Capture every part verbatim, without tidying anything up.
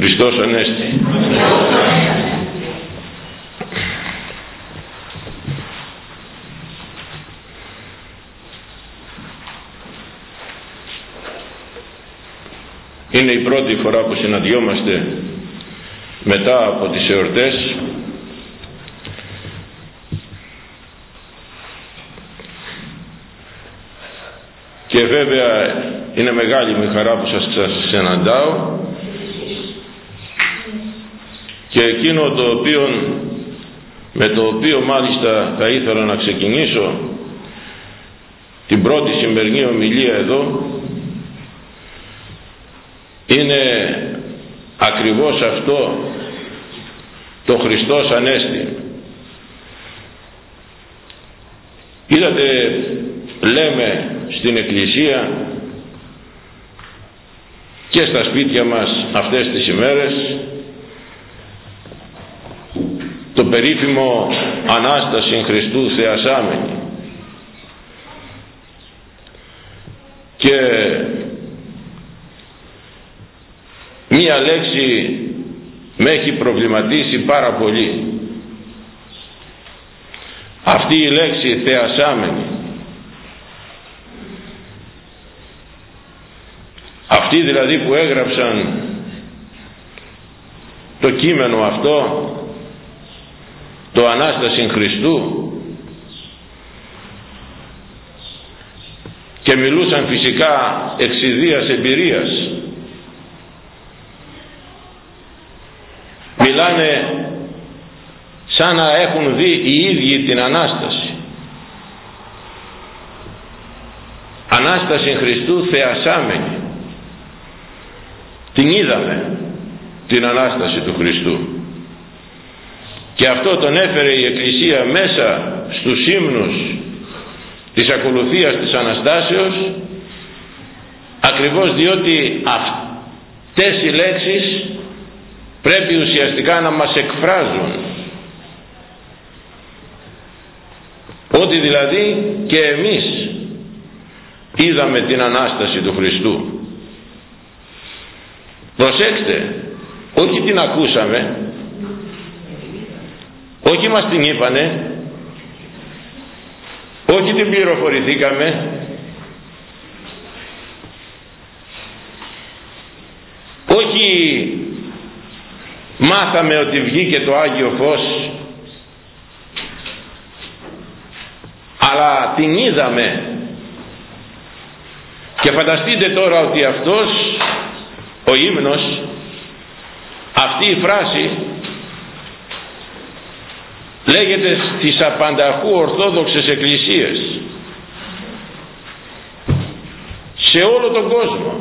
Χριστός Ανέστη. Είναι η πρώτη φορά που συναντιόμαστε μετά από τις εορτές και βέβαια είναι μεγάλη μου χαρά που σας συναντάω και εκείνο το οποίο, με το οποίο μάλιστα θα ήθελα να ξεκινήσω την πρώτη σημερινή ομιλία εδώ είναι ακριβώς αυτό το Χριστός Ανέστη. Είδατε, λέμε στην Εκκλησία και στα σπίτια μας αυτές τις ημέρες το περίφημο Ανάσταση Χριστού Θεασάμενη, και μία λέξη με έχει προβληματίσει πάρα πολύ. Αυτή η λέξη θεασάμενη, αυτοί δηλαδή που έγραψαν το κείμενο αυτό, το Ανάσταση Χριστού, και μιλούσαν φυσικά εξ ιδίας εμπειρίας, μιλάνε σαν να έχουν δει οι ίδιοι την Ανάσταση. Ανάσταση Χριστού θεασάμενη. Την είδαμε την Ανάσταση του Χριστού, και αυτό τον έφερε η Εκκλησία μέσα στους ύμνους της ακολουθίας της Αναστάσεως, ακριβώς διότι αυτές οι λέξεις πρέπει ουσιαστικά να μας εκφράζουν ότι δηλαδή και εμείς είδαμε την Ανάσταση του Χριστού. Προσέξτε, όχι την ακούσαμε, όχι μας την είπανε, όχι την πληροφορηθήκαμε, όχι μάθαμε ότι βγήκε το Άγιο Φως, αλλά την είδαμε. Και φανταστείτε τώρα ότι αυτός ο ύμνος, αυτή η φράση λέγεται στις απανταχού Ορθόδοξες Εκκλησίες σε όλο τον κόσμο.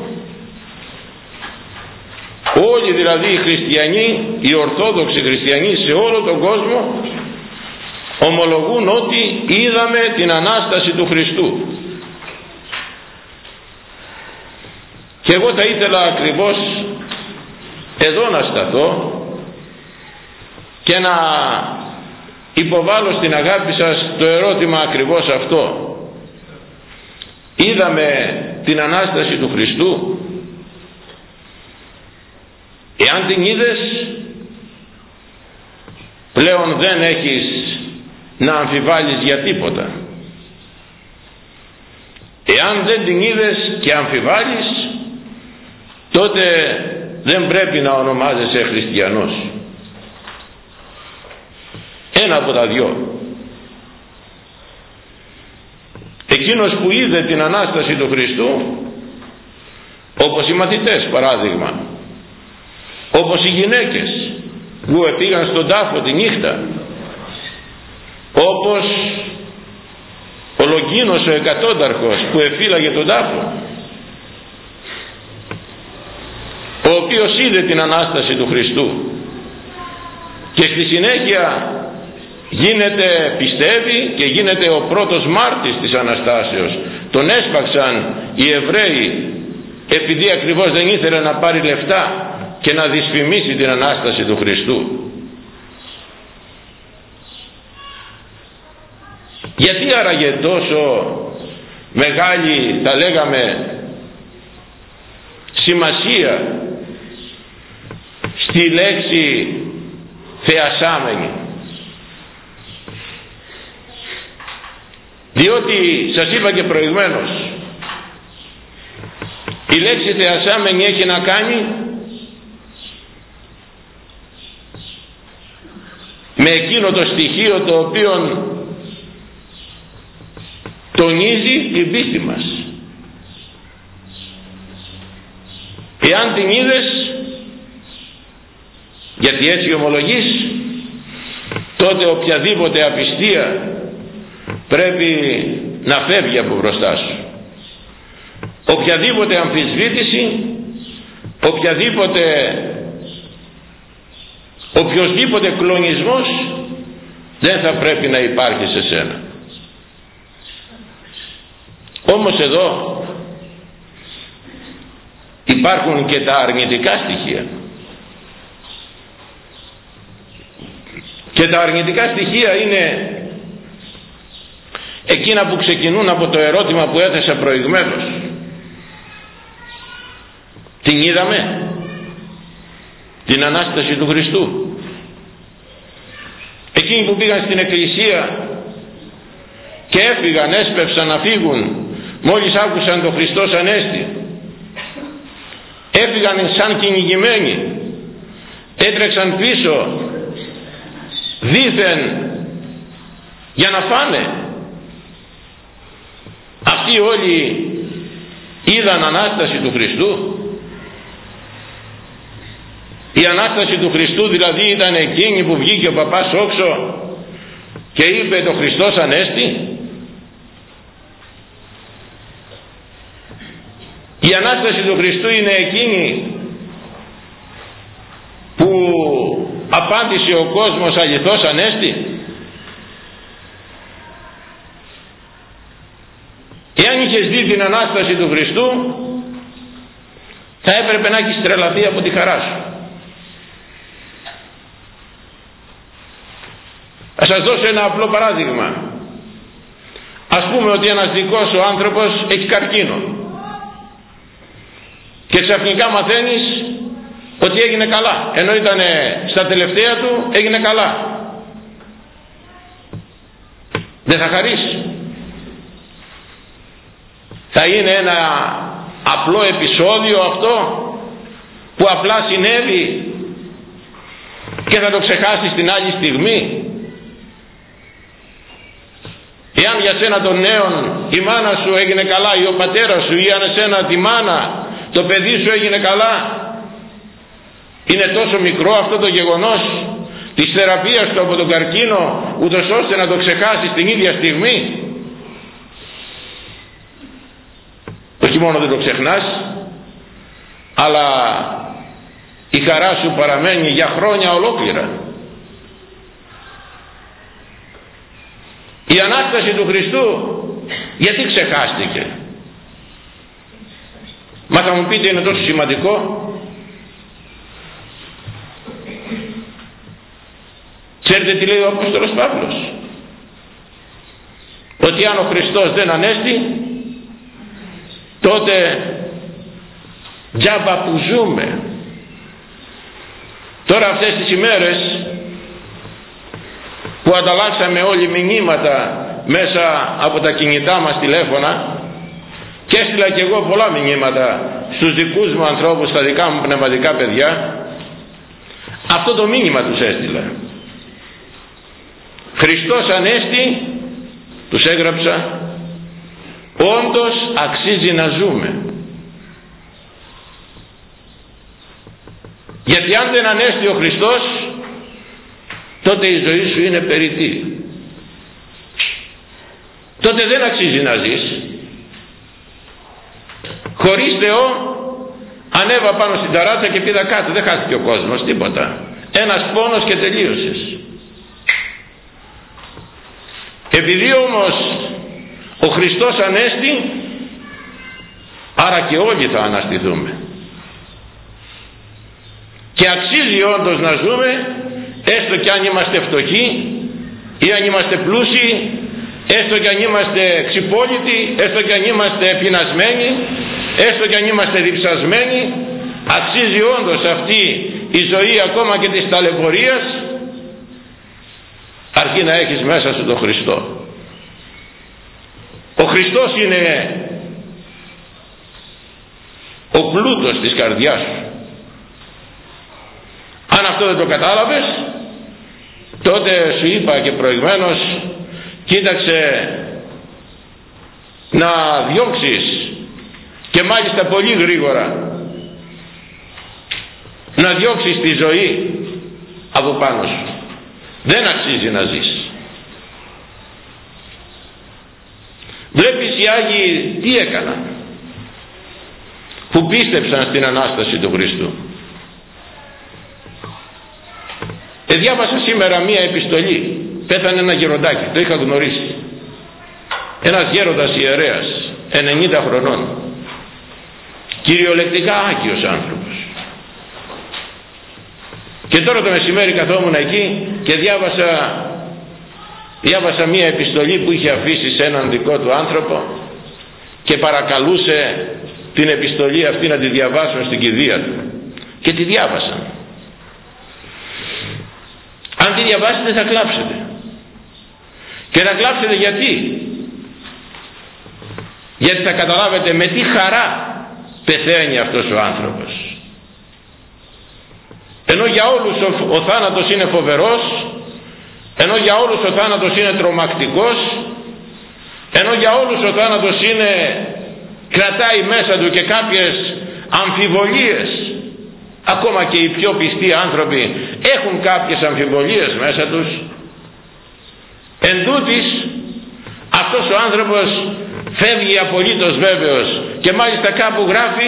Όλοι δηλαδή οι χριστιανοί, οι Ορθόδοξοι χριστιανοί σε όλο τον κόσμο ομολογούν ότι είδαμε την Ανάσταση του Χριστού. Και εγώ θα ήθελα ακριβώς εδώ να σταθώ και να υποβάλω στην αγάπη σας το ερώτημα ακριβώς αυτό. Είδαμε την Ανάσταση του Χριστού? Εάν την είδες, πλέον δεν έχεις να αμφιβάλλεις για τίποτα. Εάν δεν την είδες και αμφιβάλλεις, τότε δεν πρέπει να ονομάζεσαι χριστιανός. Ένα από τα δυο. Εκείνος που είδε την Ανάσταση του Χριστού, όπως οι μαθητές παράδειγμα, όπως οι γυναίκες που πήγαν στον τάφο τη νύχτα, όπως ο Λογκίνος ο εκατόνταρχος που εφύλαγε τον τάφο, ο οποίος είδε την Ανάσταση του Χριστού και στη συνέχεια γίνεται, πιστεύει και γίνεται ο πρώτος μάρτης της Αναστάσεως. Τον έσπαξαν οι Εβραίοι επειδή ακριβώς δεν ήθελε να πάρει λεφτά και να δυσφημίσει την Ανάσταση του Χριστού. Γιατί άραγε τόσο μεγάλη, θα λέγαμε, σημασία στη λέξη θεασάμενη. Διότι σας είπα και προηγουμένως, η λέξη θεασάμενη έχει να κάνει με εκείνο το στοιχείο το οποίο τονίζει την πίστη μας. Εάν την είδες, γιατί έτσι ομολογείς, τότε οποιαδήποτε απιστία πρέπει να φεύγει από μπροστά σου. Οποιαδήποτε αμφισβήτηση, οποιαδήποτε οποιοσδήποτε κλονισμός δεν θα πρέπει να υπάρχει σε σένα. Όμως εδώ υπάρχουν και τα αρνητικά στοιχεία. Και τα αρνητικά στοιχεία είναι εκείνα που ξεκινούν από το ερώτημα που έθεσα προηγουμένως. Την είδαμε, την Ανάσταση του Χριστού? Εκείνοι που πήγαν στην εκκλησία και έφυγαν, έσπευσαν να φύγουν μόλις άκουσαν το Χριστός Ανέστη, έφυγαν σαν κυνηγημένοι, έτρεξαν πίσω δήθεν για να φάνε. Αυτοί όλοι είδαν Ανάσταση του Χριστού? Η Ανάσταση του Χριστού δηλαδή ήταν εκείνη που βγήκε ο παπάς όξω και είπε το Χριστός Ανέστη? Η Ανάσταση του Χριστού είναι εκείνη που απάντησε ο κόσμος αληθώς Ανέστη? Εάν είχες δει την Ανάσταση του Χριστού, θα έπρεπε να έχεις τρελαθεί από τη χαρά σου. Θα σας δώσω ένα απλό παράδειγμα. Ας πούμε ότι ένας δικός ο άνθρωπος έχει καρκίνο και ξαφνικά μαθαίνεις ότι έγινε καλά, ενώ ήταν στα τελευταία του, έγινε καλά. Δεν θα χαρείς? Θα είναι ένα απλό επεισόδιο αυτό που απλά συνέβη και θα το ξεχάσεις την άλλη στιγμή? Εάν για σένα τον νέον η μάνα σου έγινε καλά ή ο πατέρας σου, ή αν εσένα τη μάνα το παιδί σου έγινε καλά, είναι τόσο μικρό αυτό το γεγονός της θεραπείας του από τον καρκίνο, ούτως ώστε να το ξεχάσεις την ίδια στιγμή? Όχι μόνο δεν το ξεχνάς, αλλά η χαρά σου παραμένει για χρόνια ολόκληρα. Η Ανάσταση του Χριστού γιατί ξεχάστηκε? Μα θα μου πείτε, είναι τόσο σημαντικό? Ξέρετε τι λέει ο Απόστολος Παύλος? Ότι αν ο Χριστός δεν ανέστη, τότε τζάμπα που ζούμε. Τώρα αυτές τις ημέρες που ανταλλάξαμε όλοι μηνύματα μέσα από τα κινητά μας τηλέφωνα, και έστειλα και εγώ πολλά μηνύματα στους δικούς μου ανθρώπους, στα δικά μου πνευματικά παιδιά, αυτό το μήνυμα τους έστειλα. Χριστός Ανέστη, τους έγραψα, όντως αξίζει να ζούμε. Γιατί αν δεν ανέστη ο Χριστός, τότε η ζωή σου είναι περιττή. Τότε δεν αξίζει να ζεις. Χωρίς Θεό ανέβα πάνω στην ταράτσα και πήδα κάτω, δεν χάθηκε ο κόσμος, τίποτα. Ένας πόνος και τελείωσες. Επειδή όμως ο Χριστός ανέστη, άρα και όλοι θα αναστηθούμε. Και αξίζει όντως να ζούμε, έστω και αν είμαστε φτωχοί ή αν είμαστε πλούσιοι, έστω και αν είμαστε ξυπόλοιτοι, έστω και αν είμαστε πεινασμένοι, έστω και αν είμαστε διψασμένοι, αξίζει όντως αυτή η ζωή ακόμα και της ταλαιπωρίας, αρκεί να έχεις μέσα σου τον Χριστό. Ο Χριστός είναι ο πλούτος της καρδιάς σου. Αν αυτό δεν το κατάλαβες, τότε σου είπα και προηγουμένως, κοίταξε να διώξεις, και μάλιστα πολύ γρήγορα, να διώξεις τη ζωή από πάνω σου. Δεν αξίζει να ζεις. Βλέπεις οι Άγιοι τι έκαναν, που πίστεψαν στην Ανάσταση του Χριστού. Ε, διάβασα σήμερα μία επιστολή. Πέθανε ένα γεροντάκι, το είχα γνωρίσει. Ένας γέροντας ιερέας, ενενήντα χρονών, κυριολεκτικά άγιος άνθρωπος. Και τώρα το μεσημέρι καθόμουν εκεί και διάβασα διάβασα μία επιστολή που είχε αφήσει σε έναν δικό του άνθρωπο και παρακαλούσε την επιστολή αυτή να τη διαβάσουν στην κηδεία του. Και τη διάβασα. Αν τη διαβάσετε θα κλάψετε. Και θα κλάψετε γιατί? Γιατί θα καταλάβετε με τι χαρά πεθαίνει αυτός ο άνθρωπος. Ενώ για όλους ο, ο θάνατος είναι φοβερός, ενώ για όλους ο θάνατος είναι τρομακτικός, ενώ για όλους ο θάνατος είναι, κρατάει μέσα του και κάποιες αμφιβολίες. Ακόμα και οι πιο πιστοί άνθρωποι έχουν κάποιες αμφιβολίες μέσα τους. Εν τούτης, αυτός ο άνθρωπος φεύγει απολύτως βέβαιος, και μάλιστα κάπου γράφει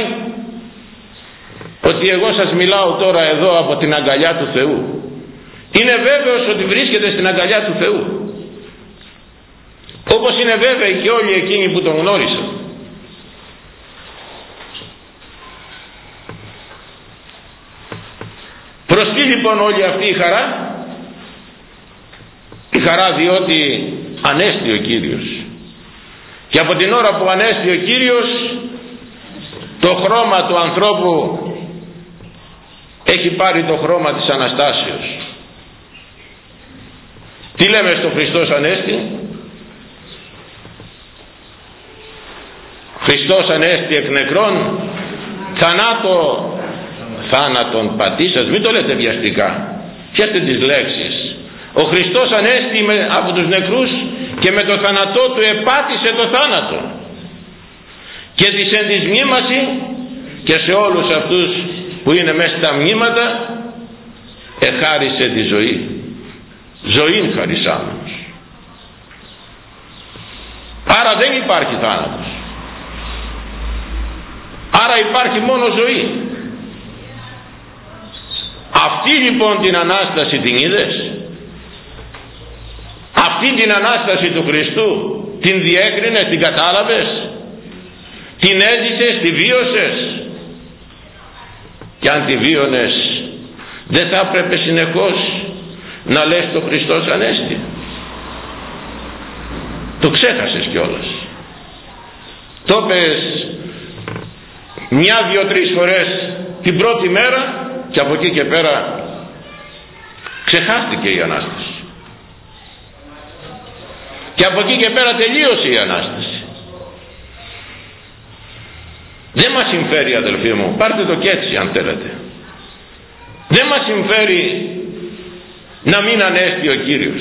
ότι εγώ σας μιλάω τώρα εδώ από την αγκαλιά του Θεού. Είναι βέβαιος ότι βρίσκεται στην αγκαλιά του Θεού, όπως είναι βέβαιοι και όλοι εκείνοι που τον γνώρισαν. Προς τι λοιπόν όλη αυτή η χαρά? Η χαρά διότι ανέστη ο Κύριος, και από την ώρα που ανέστη ο Κύριος, το χρώμα του ανθρώπου έχει πάρει το χρώμα της Αναστάσεως. Τι λέμε στο Χριστός Ανέστη? Χριστός Ανέστη εκ νεκρών, θανάτω θάνατον πατήσας. Μην το λέτε βιαστικά, πιάστε τις λέξεις. Ο Χριστός Ανέστη με, από τους νεκρούς, και με το θάνατό του επάτησε το θάνατο, και της εν της μνήμαση, και σε όλους αυτούς που είναι μέσα στα μνήματα εχάρισε τη ζωή. Ζωήν χαρισάμενος. Άρα δεν υπάρχει θάνατος, άρα υπάρχει μόνο ζωή. Αυτή λοιπόν την Ανάσταση την είδες? Αυτή την Ανάσταση του Χριστού την διέκρινες, την κατάλαβες, την έζησες, τη βίωσες? Και αν τη βίωνες, δεν θα έπρεπε συνεχώς να λες το Χριστός Ανέστη? Το ξέχασες κιόλας. Το πες μια, δύο, τρεις φορές την πρώτη μέρα, και από εκεί και πέρα ξεχάστηκε η Ανάσταση. Και από εκεί και πέρα τελείωσε η Ανάσταση. Δεν μας συμφέρει, αδελφοί μου, πάρτε το και έτσι αν θέλετε. Δεν μας συμφέρει να μην ανέστη ο Κύριος.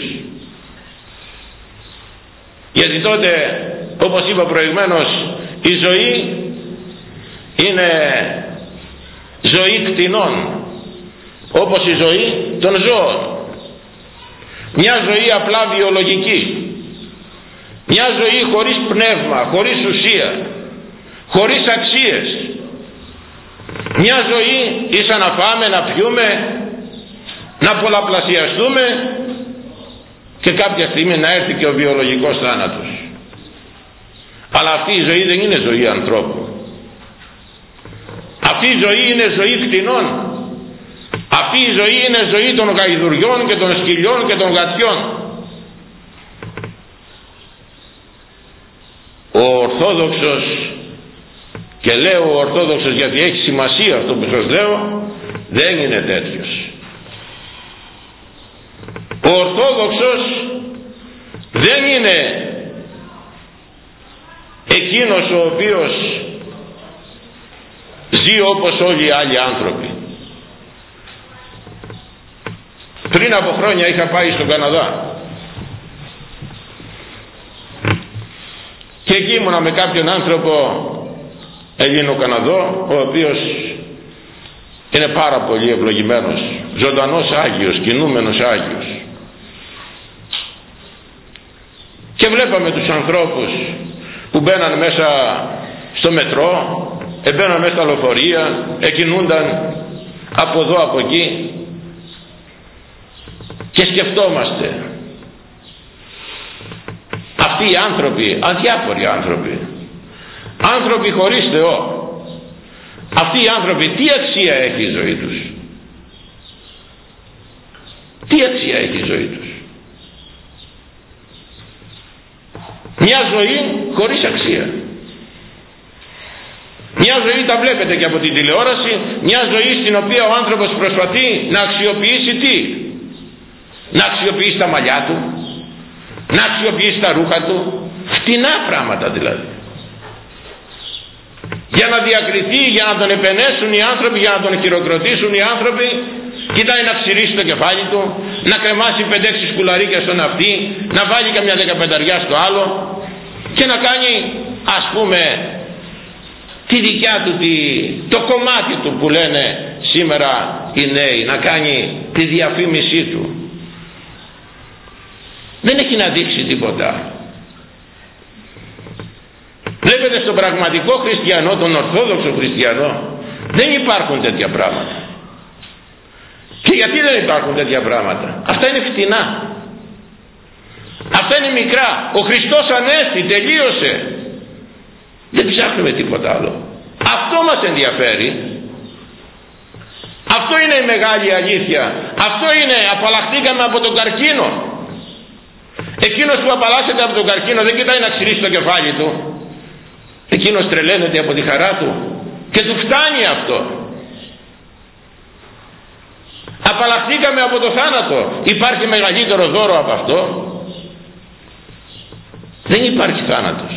Γιατί τότε, όπως είπα προηγουμένως, η ζωή είναι ζωή κτηνών, όπως η ζωή των ζώων. Μια ζωή απλά βιολογική, μια ζωή χωρίς πνεύμα, χωρίς ουσία, χωρίς αξίες. Μια ζωή ίσα να φάμε, να πιούμε, να πολλαπλασιαστούμε, και κάποια στιγμή να έρθει και ο βιολογικός θάνατος. Αλλά αυτή η ζωή δεν είναι ζωή ανθρώπου. Αυτή η ζωή είναι ζωή κτηνών. Αυτή η ζωή είναι ζωή των γαϊδουριών και των σκυλιών και των γατιών. Ο Ορθόδοξος, και λέω ο Ορθόδοξος γιατί έχει σημασία αυτό που σας λέω, Δεν είναι τέτοιος. Ο Ορθόδοξος δεν είναι εκείνος ο οποίος ζει όπως όλοι οι άλλοι άνθρωποι. Πριν από χρόνια είχα πάει στον Καναδά και εκεί ήμουνα με κάποιον άνθρωπο Ελληνο-Καναδό, ο οποίος είναι πάρα πολύ ευλογημένος, ζωντανός Άγιος, κινούμενος Άγιος. Και βλέπαμε τους ανθρώπους που μπαίναν μέσα στο μετρό, εμπαίναν μέσα στα λεωφορεία, εκκινούνταν από εδώ από εκεί, και σκεφτόμαστε, αυτοί οι άνθρωποι, αδιάφοροι άνθρωποι, άνθρωποι χωρίς Θεό, αυτοί οι άνθρωποι τι αξία έχει η ζωή τους? Τι αξία έχει η ζωή τους? Μια ζωή χωρίς αξία. Μια ζωή, τα βλέπετε και από την τηλεόραση, μια ζωή στην οποία ο άνθρωπος προσπαθεί να αξιοποιήσει τι? Να αξιοποιήσει τα μαλλιά του, να αξιοποιήσει τα ρούχα του, φτηνά πράγματα δηλαδή, για να διακριθεί, για να τον επενέσουν οι άνθρωποι, για να τον χειροκροτήσουν οι άνθρωποι. Κοιτάει να ξηρίσει το κεφάλι του, να κρεμάσει πέντε έξι σκουλαρίκια στον αυτί, να βάλει καμιά δεκαπενταριά στο άλλο και να κάνει, ας πούμε, τη δικιά του, τη, το κομμάτι του που λένε σήμερα οι νέοι, να κάνει τη διαφήμισή του. Δεν έχει να δείξει τίποτα. Βλέπετε, στον πραγματικό χριστιανό, τον Ορθόδοξο χριστιανό, δεν υπάρχουν τέτοια πράγματα. Και γιατί δεν υπάρχουν τέτοια πράγματα? Αυτά είναι φτηνά. Αυτά είναι μικρά. Ο Χριστός ανέστη, τελείωσε. Δεν ψάχνουμε τίποτα άλλο. Αυτό μας ενδιαφέρει. Αυτό είναι η μεγάλη αλήθεια. Αυτό είναι, απαλλαχθήκαμε από τον καρκίνο. Εκείνος που απαλλάσσεται από τον καρκίνο δεν κοιτάει να ξηρίσει το κεφάλι του. Εκείνος τρελαίνεται από τη χαρά του και του φτάνει αυτό. Απαλλαχθήκαμε από το θάνατο. Υπάρχει μεγαλύτερο δώρο από αυτό? Δεν υπάρχει θάνατος.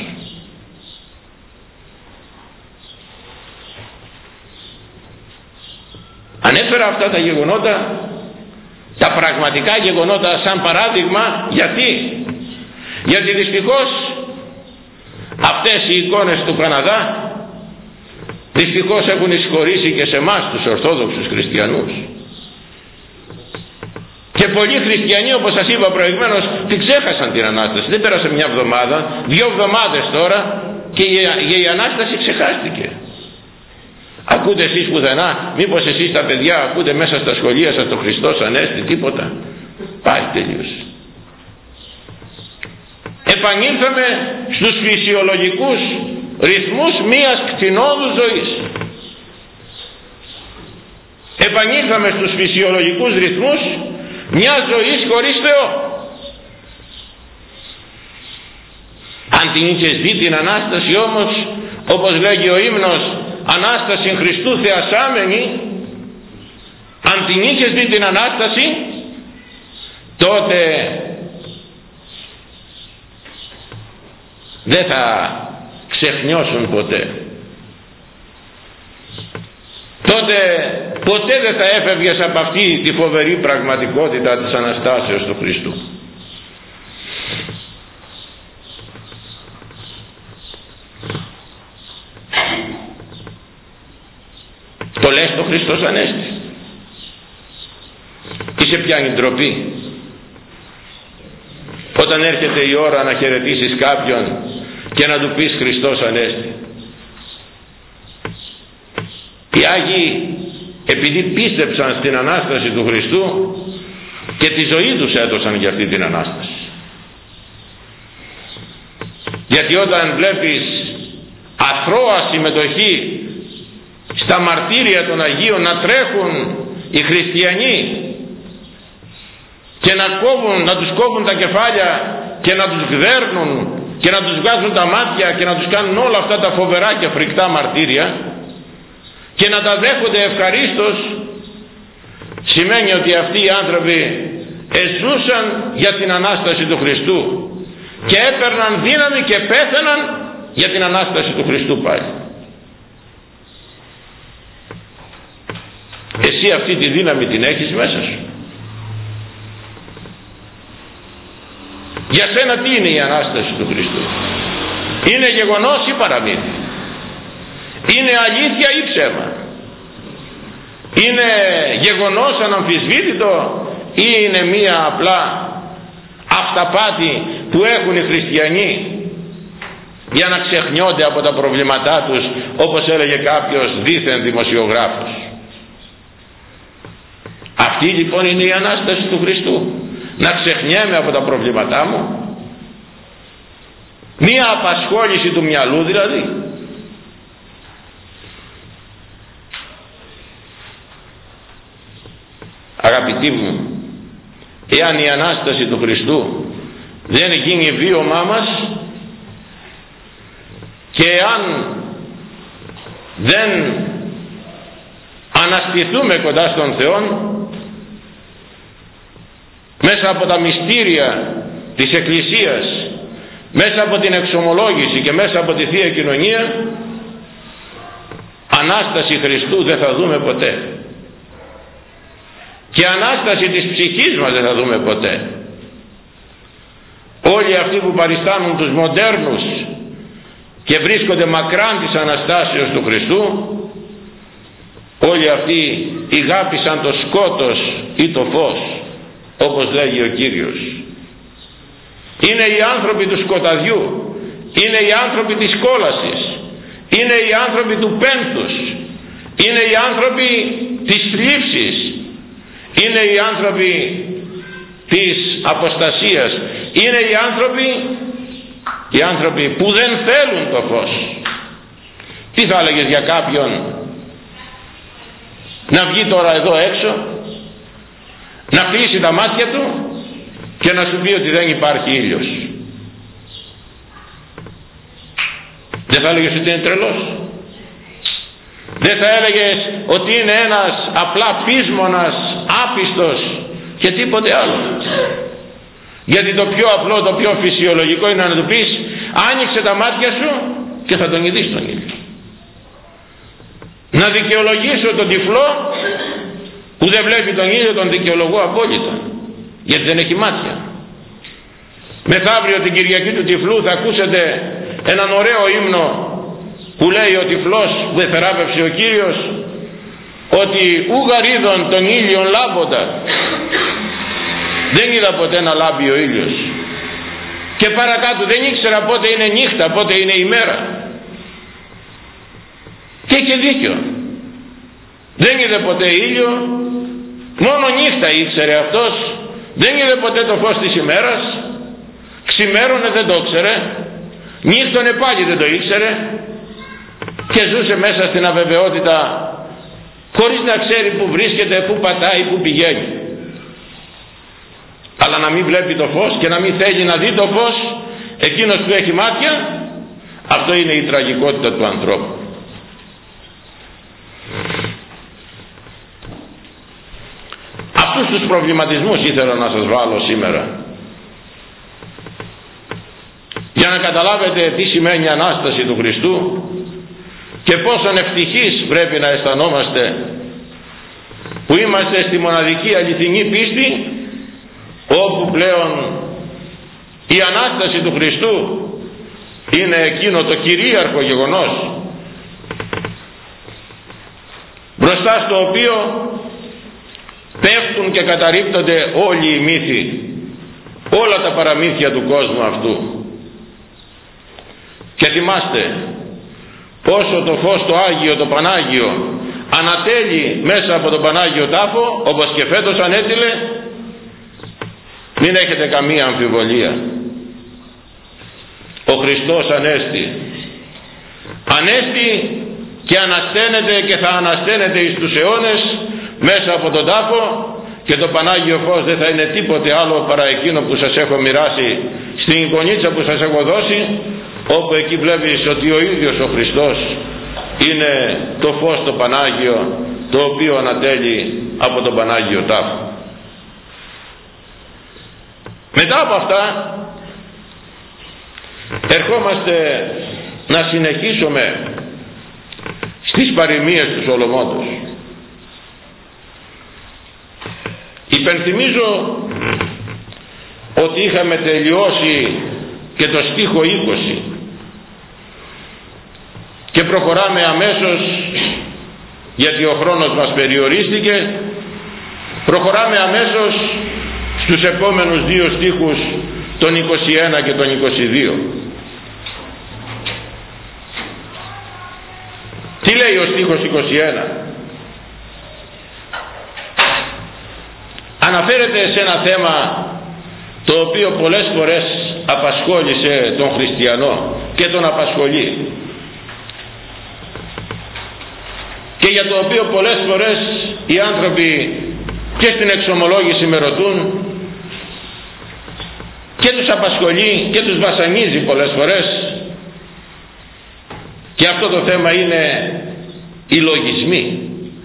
Ανέφερα αυτά τα γεγονότα, τα πραγματικά γεγονότα, σαν παράδειγμα. Γιατί? Γιατί δυστυχώς αυτές οι εικόνες του Καναδά δυστυχώς έχουν εισχωρήσει και σε εμάς τους Ορθόδοξους χριστιανούς. Και πολλοί χριστιανοί, όπως σας είπα προηγουμένως, την ξέχασαν την Ανάσταση. Δεν πέρασε μια εβδομάδα, δύο εβδομάδες τώρα και η, η Ανάσταση ξεχάστηκε. Ακούτε εσείς πουθενά? Μήπως εσείς τα παιδιά ακούτε μέσα στα σχολεία σας το Χριστός Ανέστη? Τίποτα. Πάει, τελείωσε. Επανήλθαμε στους φυσιολογικούς ρυθμούς μιας κτηνόδους ζωής. Επανήλθαμε στους φυσιολογικούς ρυθμούς μιας ζωής χωρίς Θεό. Αν την είχες δει την Ανάσταση όμως, όπως λέγει ο ύμνος, Ανάσταση Χριστού θεασάμενη, αν την είχες δει την Ανάσταση, τότε δεν θα ξεχνιώσουν ποτέ. Τότε ποτέ δεν θα έφευγες από αυτή τη φοβερή πραγματικότητα της Αναστάσεως του Χριστού. Το λες το Χριστός Ανέστη? Τι σε πιάνει ντροπή όταν έρχεται η ώρα να χαιρετήσεις κάποιον και να του πεις Χριστός Ανέστη? Οι Άγιοι, επειδή πίστεψαν στην Ανάσταση του Χριστού, και τη ζωή τους έδωσαν για αυτή την Ανάσταση. Γιατί όταν βλέπεις αθρώα συμμετοχή στα μαρτύρια των Αγίων, να τρέχουν οι χριστιανοί και να, κόβουν, να τους κόβουν τα κεφάλια και να τους γδέρνουν και να τους βγάζουν τα μάτια και να τους κάνουν όλα αυτά τα φοβερά και φρικτά μαρτύρια και να τα δέχονται ευχαρίστως, σημαίνει ότι αυτοί οι άνθρωποι εζούσαν για την Ανάσταση του Χριστού και έπαιρναν δύναμη και πέθαναν για την Ανάσταση του Χριστού πάλι. Εσύ αυτή τη δύναμη την έχεις μέσα σου? Για σένα τι είναι η Ανάσταση του Χριστού? Είναι γεγονός ή παραμύθι? Είναι αλήθεια ή ψέμα? Είναι γεγονός αναμφισβήτητο ή είναι μία απλά αυταπάτη που έχουν οι χριστιανοί για να ξεχνιόνται από τα προβλήματά τους, όπως έλεγε κάποιος δίθεν δημοσιογράφος? Αυτή λοιπόν είναι η Ανάσταση του Χριστού? Να ξεχνιέμαι από τα προβλήματά μου? Μία απασχόληση του μυαλού δηλαδή? Αγαπητοί μου, εάν η Ανάσταση του Χριστού δεν γίνει βίωμά μας και εάν δεν αναστηθούμε κοντά στον Θεό μέσα από τα μυστήρια της Εκκλησίας, μέσα από την εξομολόγηση και μέσα από τη Θεία Κοινωνία, Ανάσταση Χριστού δεν θα δούμε ποτέ. Και Ανάσταση της ψυχής μας δεν θα δούμε ποτέ. Όλοι αυτοί που παριστάνουν τους μοντέρνους και βρίσκονται μακράν της Αναστάσεως του Χριστού, όλοι αυτοί ηγάπησαν το σκότος ή το φως, όπως λέγει ο Κύριος. Είναι οι άνθρωποι του σκοταδιού, είναι οι άνθρωποι της κόλασης, είναι οι άνθρωποι του πένθους, είναι οι άνθρωποι της θλίψης, είναι οι άνθρωποι της αποστασίας, είναι οι άνθρωποι οι άνθρωποι που δεν θέλουν το φως. Τι θα έλεγες για κάποιον να βγει τώρα εδώ έξω, να κλείσει τα μάτια του και να σου πει ότι δεν υπάρχει ήλιος? Δεν θα έλεγες ότι είναι τρελός? Δεν θα έλεγες ότι είναι ένας απλά πείσμονας, άπιστος και τίποτε άλλο? Γιατί το πιο απλό, το πιο φυσιολογικό είναι να του πεις άνοιξε τα μάτια σου και θα τον ειδείς τον ήλιο. Να δικαιολογήσω τον τυφλό που δεν βλέπει τον ήλιο, τον δικαιολογώ απόλυτα, γιατί δεν έχει μάτια. Μεθαύριο την Κυριακή του τυφλού θα ακούσετε έναν ωραίο ύμνο που λέει ο τυφλός που εθεράπευσε ο Κύριος ότι ούγαρίδων τον ήλιον λάμποντα. Δεν είδα ποτέ να λάμπει ο ήλιος. Και παρακάτω δεν ήξερα πότε είναι νύχτα, πότε είναι ημέρα. Και είχε δίκιο. Δεν είδε ποτέ ήλιο, μόνο νύχτα ήξερε αυτός. Δεν είδε ποτέ το φως της ημέρας. Ξημέρωνε, δεν το ήξερε. Νύχτωνε πάλι, δεν το ήξερε. Και ζούσε μέσα στην αβεβαιότητα, χωρίς να ξέρει που βρίσκεται, που πατάει, που πηγαίνει. Αλλά να μην βλέπει το φως και να μην θέλει να δει το φως, εκείνος που έχει μάτια, αυτό είναι η τραγικότητα του ανθρώπου. Αυτούς τους προβληματισμούς ήθελα να σας βάλω σήμερα, για να καταλάβετε τι σημαίνει Ανάσταση του Χριστού και πόσον ευτυχείς πρέπει να αισθανόμαστε που είμαστε στη μοναδική αληθινή πίστη, όπου πλέον η Ανάσταση του Χριστού είναι εκείνο το κυρίαρχο γεγονός μπροστά στο οποίο πέφτουν και καταρρίπτονται όλοι οι μύθοι, όλα τα παραμύθια του κόσμου αυτού. Και θυμάστε πόσο το φως το Άγιο, το Πανάγιο ανατέλει μέσα από τον Πανάγιο τάφο, όπως και φέτος ανέτειλε. Μην έχετε καμία αμφιβολία, ο Χριστός ανέστη. Ανέστη και ανασταίνεται και θα ανασταίνεται εις τους αιώνες μέσα από τον τάφο, και το Πανάγιο φως δεν θα είναι τίποτε άλλο παρά εκείνο που σας έχω μοιράσει στην εικονίτσα που σας έχω δώσει, όπου εκεί βλέπεις ότι ο ίδιος ο Χριστός είναι το φως το Πανάγιο, το οποίο ανατέλει από τον Πανάγιο Τάφο. Μετά από αυτά ερχόμαστε να συνεχίσουμε στις παροιμίες του Σολομώντος. Υπενθυμίζω ότι είχαμε τελειώσει και το στίχο είκοσι και προχωράμε αμέσως, γιατί ο χρόνος μας περιορίστηκε, προχωράμε αμέσως στους επόμενους δύο στίχους, τον είκοσι ένα και τον είκοσι δύο. Τι λέει ο στίχος είκοσι ένα? Αναφέρεται σε ένα θέμα το οποίο πολλές φορές απασχόλησε τον χριστιανό και τον απασχολεί, και για το οποίο πολλές φορές οι άνθρωποι και στην εξομολόγηση με ρωτούν και τους απασχολεί και τους βασανίζει πολλές φορές, και αυτό το θέμα είναι οι λογισμοί.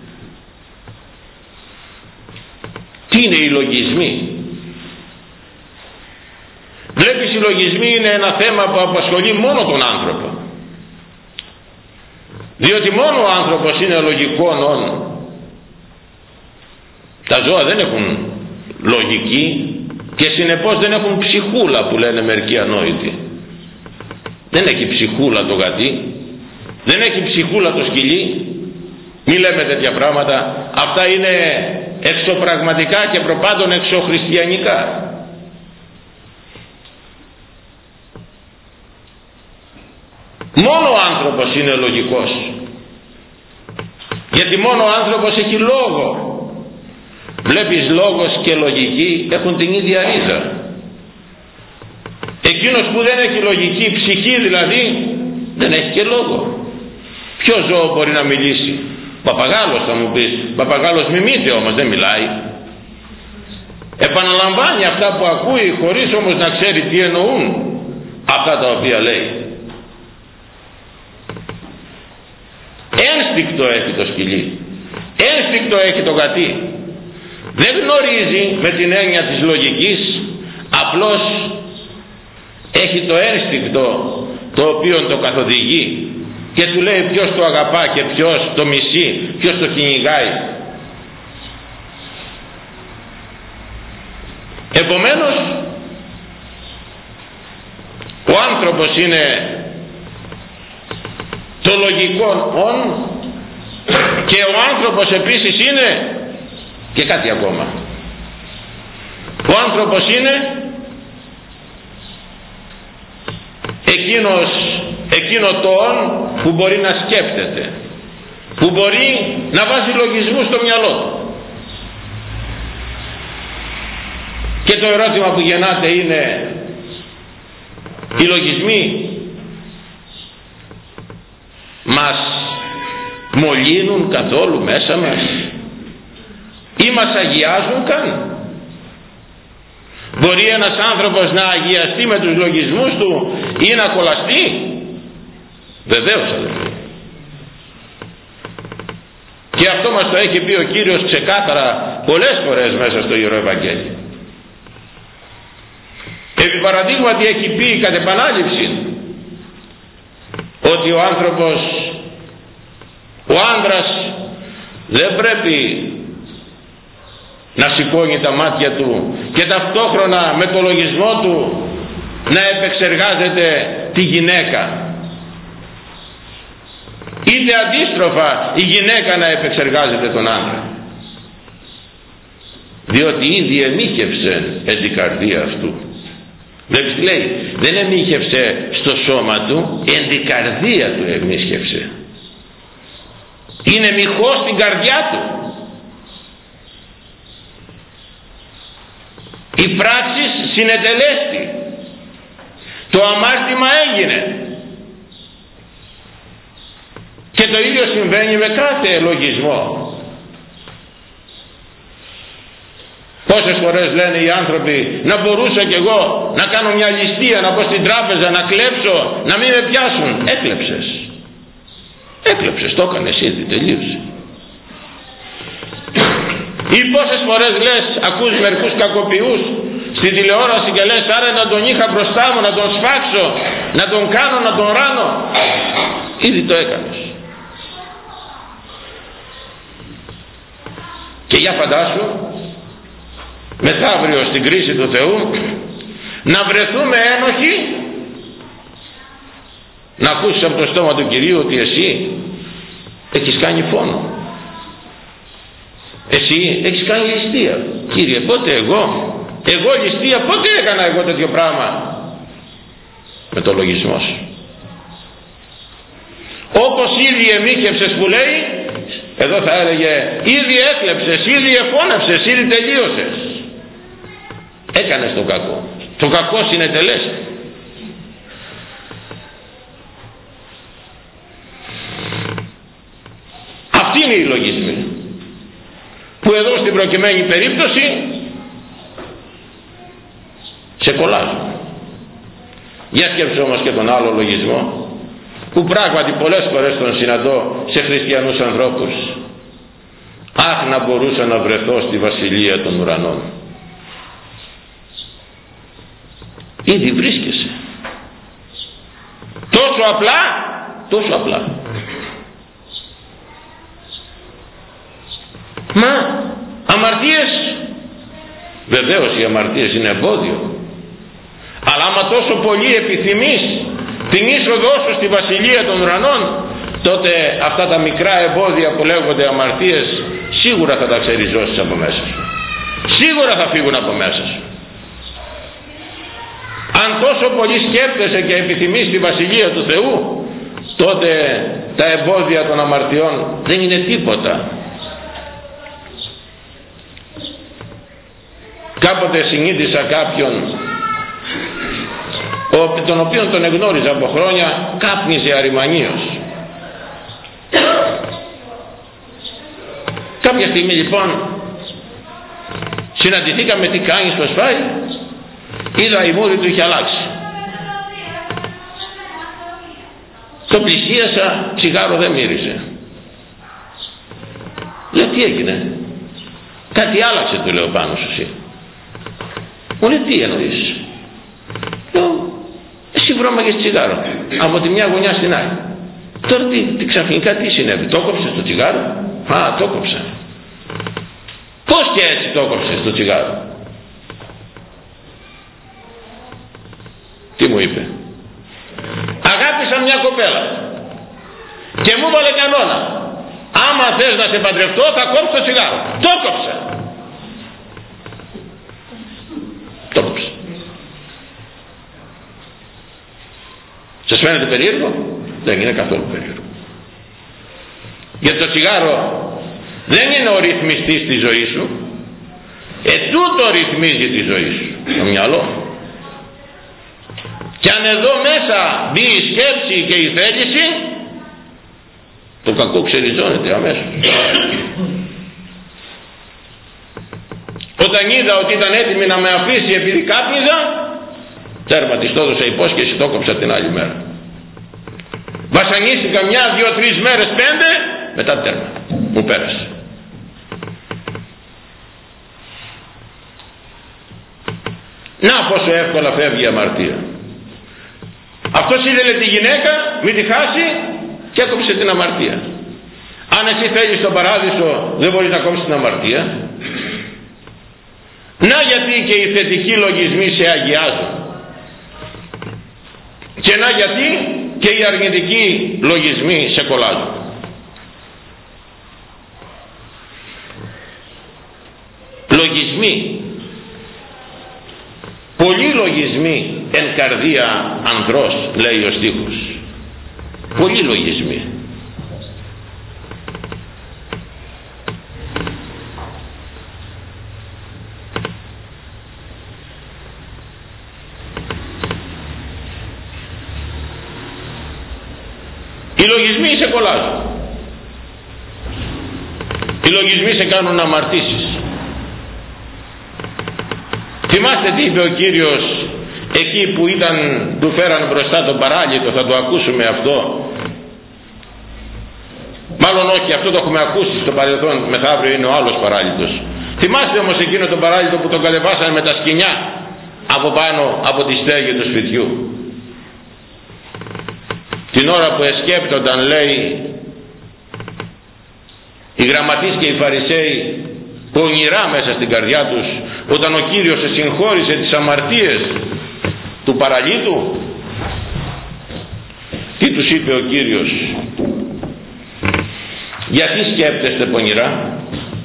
Τι είναι οι λογισμοί? Βλέπεις, οι λογισμοί είναι ένα θέμα που απασχολεί μόνο τον άνθρωπο, διότι μόνο ο άνθρωπος είναι λογικών όν. Τα ζώα δεν έχουν λογική και συνεπώς δεν έχουν ψυχούλα, που λένε μερικοί ανόητοι. Δεν έχει ψυχούλα το γατί, δεν έχει ψυχούλα το σκυλί. Μη λέμε τέτοια πράγματα, αυτά είναι εξωπραγματικά και προπάντων εξωχριστιανικά. Μόνο ο άνθρωπος είναι λογικός, γιατί μόνο ο άνθρωπος έχει λόγο. Βλέπεις, λόγος και λογική έχουν την ίδια ρίζα. Εκείνος που δεν έχει λογική, ψυχή δηλαδή, δεν έχει και λόγο. Ποιο ζώο μπορεί να μιλήσει? Παπαγάλος, θα μου πεις. Παπαγάλος μιμείται, όμως δεν μιλάει. Επαναλαμβάνει αυτά που ακούει, χωρίς όμως να ξέρει τι εννοούν αυτά τα οποία λέει. Ένστικτο έχει το σκυλί, ένστικτο έχει το γατί. Δεν γνωρίζει με την έννοια της λογικής, απλώς έχει το ένστικτο το οποίο το καθοδηγεί και του λέει ποιος το αγαπά και ποιος το μισεί, ποιος το κυνηγάει. Επομένως ο άνθρωπος είναι το λογικό όν, και ο άνθρωπος επίσης είναι και κάτι ακόμα. Ο άνθρωπος είναι εκείνος, εκείνο το όν που μπορεί να σκέπτεται, που μπορεί να βάζει λογισμούς στο μυαλό του. Και το ερώτημα που γεννάται είναι, οι λογισμοί μας μολύνουν καθόλου μέσα μας ή μας αγιάζουν καν? Μπορεί ένας άνθρωπος να αγιαστεί με τους λογισμούς του ή να κολλαστεί? Βεβαίως, αδελφοί. Και αυτό μας το έχει πει ο Κύριος ξεκάθαρα πολλές φορές μέσα στο Ιερό Ευαγγέλιο. Επί παραδείγματι έχει πει κατ' επανάληψη ότι ο άνθρωπος, ο άντρας, δεν πρέπει να σηκώνει τα μάτια του και ταυτόχρονα με το λογισμό του να επεξεργάζεται τη γυναίκα, είτε αντίστροφα η γυναίκα να επεξεργάζεται τον άντρα, διότι ήδη εμίχευσε εν την καρδία αυτού. Βλέπεις τι λέει, δεν εμίχευσε στο σώμα του, εν την καρδία του εμίχευσε. Είναι μοιχός στην καρδιά του. Η πράξη συνετελέστη, το αμάρτημα έγινε. Και το ίδιο συμβαίνει με κάθε λογισμό. Πόσες φορές λένε οι άνθρωποι, να μπορούσα κι εγώ να κάνω μια ληστεία, να πω στην τράπεζα, να κλέψω, να μην με πιάσουν. Έκλεψες. Έκλεψες, το έκανες ήδη, τελείωσε. Ή πόσες φορές λες, ακούς μερικούς κακοποιούς στην τηλεόραση και λες, άρα να τον είχα μπροστά μου, να τον σφάξω, να τον κάνω, να τον ράνω. Ήδη το έκανες. Και για φαντάσου, μεθαύριο στην κρίση του Θεού, να βρεθούμε ένοχοι, να ακούσεις από το στόμα του Κυρίου ότι εσύ έχεις κάνει φόνο, εσύ έχεις κάνει ληστεία. Κύριε, πότε εγώ εγώ ληστεία, πότε έκανα εγώ τέτοιο πράγμα? Με το λογισμό σου. Όπως ήδη εμίχευσες που λέει, εδώ θα έλεγε ήδη έκλεψες, ήδη εφώνευσες, ήδη τελείωσες. Έκανες το κακό. Το κακό συνετελέσαι. Αυτή είναι η λογισμή που εδώ στην προκειμένη περίπτωση σε κολλάζουν. Για σκέψου όμως και τον άλλο λογισμό που πράγματι πολλές φορές τον συναντώ σε χριστιανούς ανθρώπους. Αχ, να μπορούσα να βρεθώ στη βασιλεία των ουρανών. Ήδη βρίσκεσαι. Τόσο απλά, τόσο απλά. Μα αμαρτίες, βεβαίως οι αμαρτίες είναι εμπόδιο, αλλά άμα τόσο πολύ επιθυμείς την είσοδό σου στη βασιλεία των ουρανών, τότε αυτά τα μικρά εμπόδια που λέγονται αμαρτίες σίγουρα θα τα ξεριζώσεις από μέσα σου, σίγουρα θα φύγουν από μέσα σου. Αν τόσο πολύ σκέφτεσαι και επιθυμείς τη βασιλεία του Θεού, τότε τα εμπόδια των αμαρτιών δεν είναι τίποτα. Κάποτε συνείδησα κάποιον, τον οποίον τον εγνώριζα από χρόνια, κάπνιζε αριμανίως. Κάποια στιγμή λοιπόν συναντηθήκαμε, τι κάνεις, πως πάει? Είδα η μούρη του είχε αλλάξει. Το πλησίασα, τσιγάρο δεν μύριζε. Λέω, τι έγινε? Κάτι άλλαξε, του λέω, πάνω σου εσύ. Μου λέει, τι εννοείς? Λέω, εσύ βρώμαγες τσιγάρο από τη μια γωνιά στην άλλη. Τώρα τι, τι ξαφνικά τι συνέβη? Το κόψες το τσιγάρο? Α, το κόψα. Πώς και έτσι το κόψες το τσιγάρο? Τι μου είπε? Αγάπησα μια κοπέλα και μου έβαλε κανόνα, άμα θες να σε παντρευτώ θα κόψω το τσιγάρο. Το κόψα. Το κόψα. Σας φαίνεται περίεργο? Δεν είναι καθόλου περίεργο. Γιατί το τσιγάρο δεν είναι ο ρυθμιστής της ζωής σου. Ετούτο ρυθμίζει τη ζωή σου, το μυαλό. Και αν εδώ μέσα μπει η σκέψη και η θέληση, το κακό ξεριζώνεται αμέσως. Όταν είδα ότι ήταν έτοιμη να με αφήσει επειδή κάπνιζα, τέρμα, της το έδωσα υπόσχεση, το κόψα την άλλη μέρα. Βασανίστηκα μια, δύο, τρεις μέρες, πέντε, μετά τέρμα, μου πέρασε. Να πόσο εύκολα φεύγει η αμαρτία. Αυτός ήθελε τη γυναίκα, μην τη χάσει, και έκοψε την αμαρτία. Αν εσύ θέλεις τον παράδεισο, δεν μπορείς να κόψεις την αμαρτία. Να γιατί και οι θετικοί λογισμοί σε αγιάζουν. Και να γιατί και οι αρνητικοί λογισμοί σε κολλάζουν. Λογισμοί. Πολλοί λογισμοί εν καρδία ανδρός, λέει ο στίχος. Πολλοί λογισμοί. Οι λογισμοί σε κολλάζουν. Οι λογισμοί σε κάνουν να αμαρτήσεις. Θυμάστε τι είπε ο Κύριος εκεί που ήταν, του φέραν μπροστά τον παράλυτο? Θα το ακούσουμε αυτό. Μάλλον όχι, αυτό το έχουμε ακούσει στο παρελθόν, μεθαύριο είναι ο άλλος παράλυτος. Θυμάστε όμως εκείνο τον παράλυτο που τον κατεβάσανε με τα σκοινιά από πάνω από τη στέγη του σπιτιού. Την ώρα που εσκέπτονταν, λέει, οι γραμματείς και οι φαρισαίοι πονηρά μέσα στην καρδιά τους, όταν ο Κύριος συγχώρησε τις αμαρτίες του παραλύτου, τι τους είπε ο Κύριος? Γιατί σκέπτεστε πονηρά?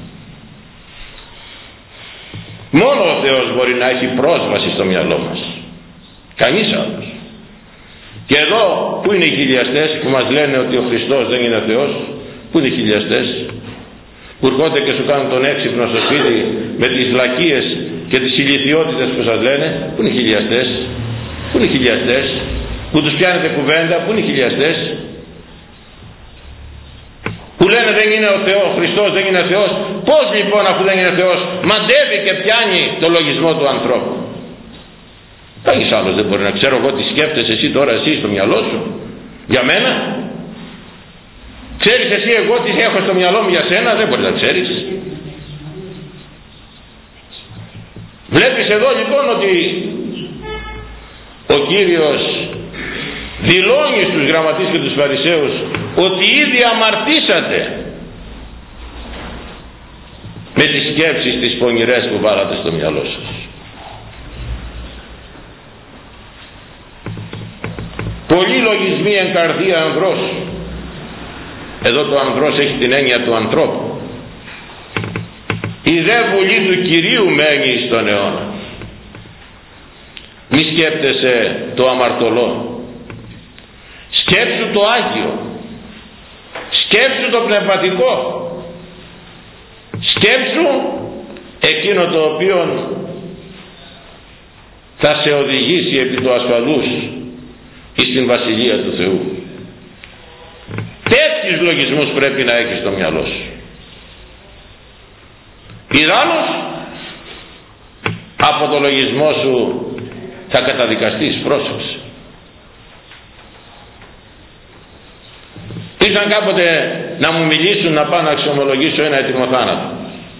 Μόνο ο Θεός μπορεί να έχει πρόσβαση στο μυαλό μας, κανείς άλλος. Και εδώ που είναι οι χιλιαστές που μας λένε ότι ο Χριστός δεν είναι Θεός? Πού είναι οι χιλιαστές που έρχονται και σου κάνουν τον έξυπνο στο σπίτι με τις λακίες και τις ηλιθιότητες που σας λένε? Πού είναι οι χιλιαστές? Πού είναι οι χιλιαστές που τους πιάνετε κουβέντα? Πού είναι οι χιλιαστές που λένε δεν είναι ο Θεός, ο Χριστός δεν είναι Θεός? Πώς λοιπόν, αφού δεν είναι Θεός, μαντεύει και πιάνει το λογισμό του ανθρώπου? Κανείς άλλος δεν μπορεί να ξέρω εγώ τι σκέφτεσαι εσύ τώρα, εσύ στο μυαλό σου για μένα? Ξέρεις εσύ εγώ τι έχω στο μυαλό μου για σένα? Δεν μπορεί να ξέρεις. Βλέπεις εδώ λοιπόν ότι ο Κύριος δηλώνει στους γραμματείς και τους φαρισαίους ότι ήδη αμαρτήσατε με τις σκέψεις τις πονηρές που βάλατε στο μυαλό σας. Πολλοί λογισμοί εν καρδία ανδρός. Εδώ το ανδρός έχει την έννοια του ανθρώπου. Η δε βουλή του Κυρίου μένει στον αιώνα. Μη σκέπτεσαι το αμαρτωλό. Σκέψου το Άγιο. Σκέψου το πνευματικό. Σκέψου εκείνο το οποίο θα σε οδηγήσει επί του ασφαλούς στην Βασιλεία του Θεού. Τέτοιους λογισμούς πρέπει να έχεις στο μυαλό σου. Ιδάλλως από το λογισμό σου θα καταδικαστείς. Πρόσεξε. Ήρθαν κάποτε να μου μιλήσουν να πάω να εξομολογήσω ένα έτοιμο θάνατο.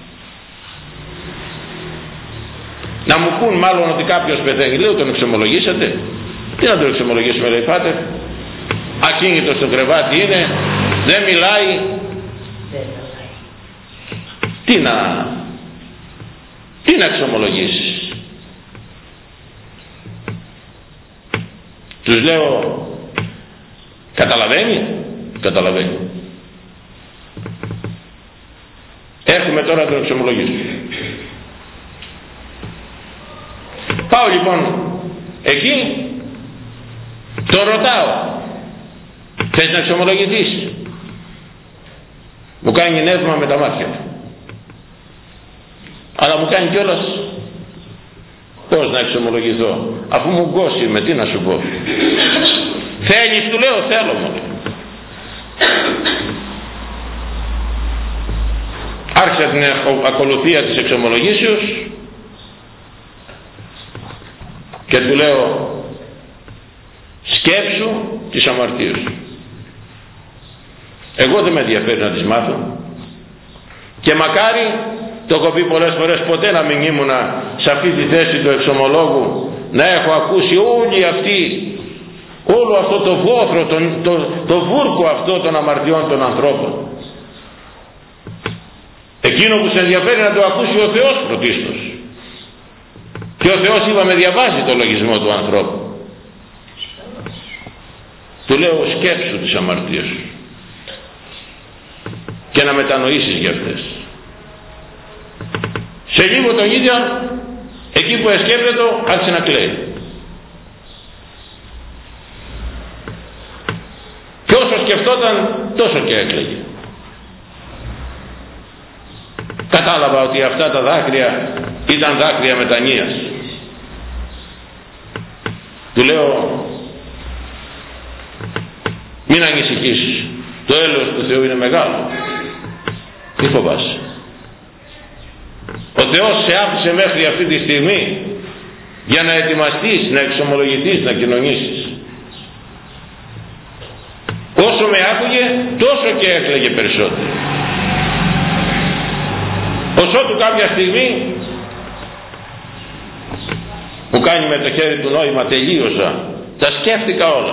Να μου πούν μάλλον ότι κάποιος πεθαίνει. Λέω, τον εξομολογήσατε? Τι να τον εξομολογήσουμε, λέει, πάτερ? Ακίνητο στο κρεβάτι είναι, δεν μιλάει. Τι να τι να εξομολογήσεις? Τους λέω, καταλαβαίνει? Καταλαβαίνει. Έχουμε τώρα να τον εξομολογήσουμε. Πάω λοιπόν εκεί, τον ρωτάω, θες να εξομολογηθείς? Μου κάνει νεύμα με τα μάτια του, αλλά μου κάνει κιόλας, πώς να εξομολογηθώ αφού μου γκώσει με, τι να σου πω? Θέλεις? Του λέω, θέλω, μου λέει. Άρχισα την ακολουθία της εξομολογήσεως και του λέω, σκέψου τις αμαρτίες σου. Εγώ δεν με ενδιαφέρει να τις μάθω και μακάρι, το έχω πει πολλές φορές, ποτέ να μην ήμουνα σε αυτή τη θέση του εξομολόγου, να έχω ακούσει όλοι αυτοί, όλο αυτό το βόθρο, το, το, το βούρκο αυτό των αμαρτιών των ανθρώπων. Εκείνο που σε ενδιαφέρει να το ακούσει ο Θεός πρωτίστως. Και ο Θεός, είπαμε, διαβάζει το λογισμό του ανθρώπου. Του λέω, σκέψου τις αμαρτίες σου και να μετανοήσεις για αυτές. Σε λίγο τον ίδιο, εκεί που εσκέπτεται, άρχισε να κλαίει. Και όσο σκεφτόταν, τόσο και έκλαιγε. Κατάλαβα ότι αυτά τα δάκρυα ήταν δάκρυα μετανοίας. Του λέω, μην ανησυχείς, το έλεος του Θεού είναι μεγάλο, μη φοβάσαι. Ο Θεός σε άφησε μέχρι αυτή τη στιγμή για να ετοιμαστείς, να εξομολογηθείς, να κοινωνήσεις. Όσο με άκουγε, τόσο και έκλαιγε περισσότερο. Ωσότου κάποια στιγμή μου κάνει με το χέρι του νόημα, τελείωσα, τα σκέφτηκα όλα.